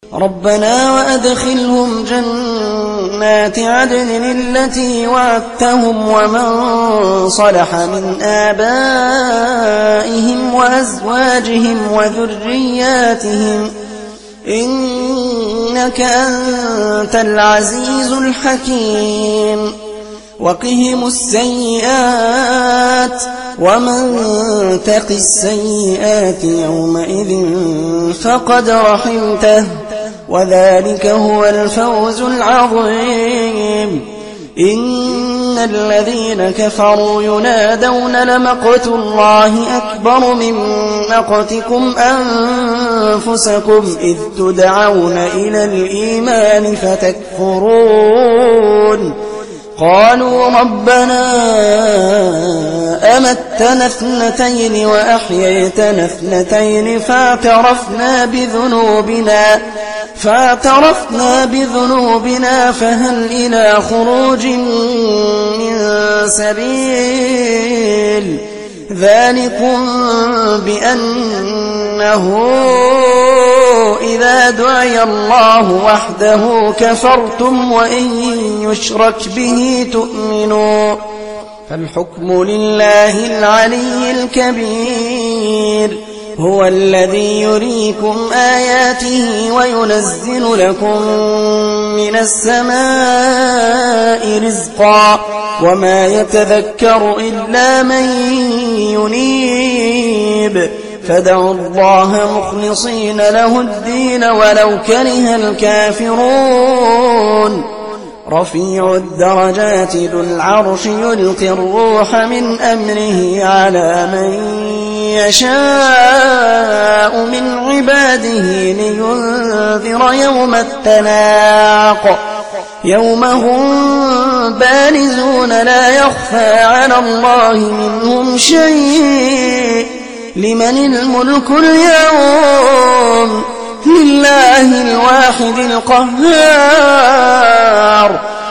ربنا وأدخلهم جنات عدن التي وعدتهم ومن صلح من آبائهم وأزواجهم وذرياتهم إنك أنت العزيز الحكيم وقهم السيئات ومن تق السيئات يومئذ فقد رحمته وذلك هو الفوز العظيم إن الذين كفروا ينادون لمقت الله أكبر من مقتكم أنفسكم إذ تدعون إلى الإيمان فتكفرون قالوا ربنا أمتنا اثنتين وأحييتنا اثنتين فاعترفنا بذنوبنا فهل إلى خروج من سبيل ذلكم بأنه إذا دعي الله وحده كفرتم وإن يشرك به تؤمنوا فالحكم لله العلي الكبير هو الذي يريكم آياته وينزل لكم من السماء رزقا وما يتذكر إلا من ينيب فادعوا الله مخلصين له الدين ولو كره الكافرون رفيع الدرجات ذو العرش يلقي الروح من أمره على من يشاء من عباده لينذر يوم التلاق يوم هم بارزون لا يخفى على الله منهم شيء لمن الملك اليوم لله الواحد القهار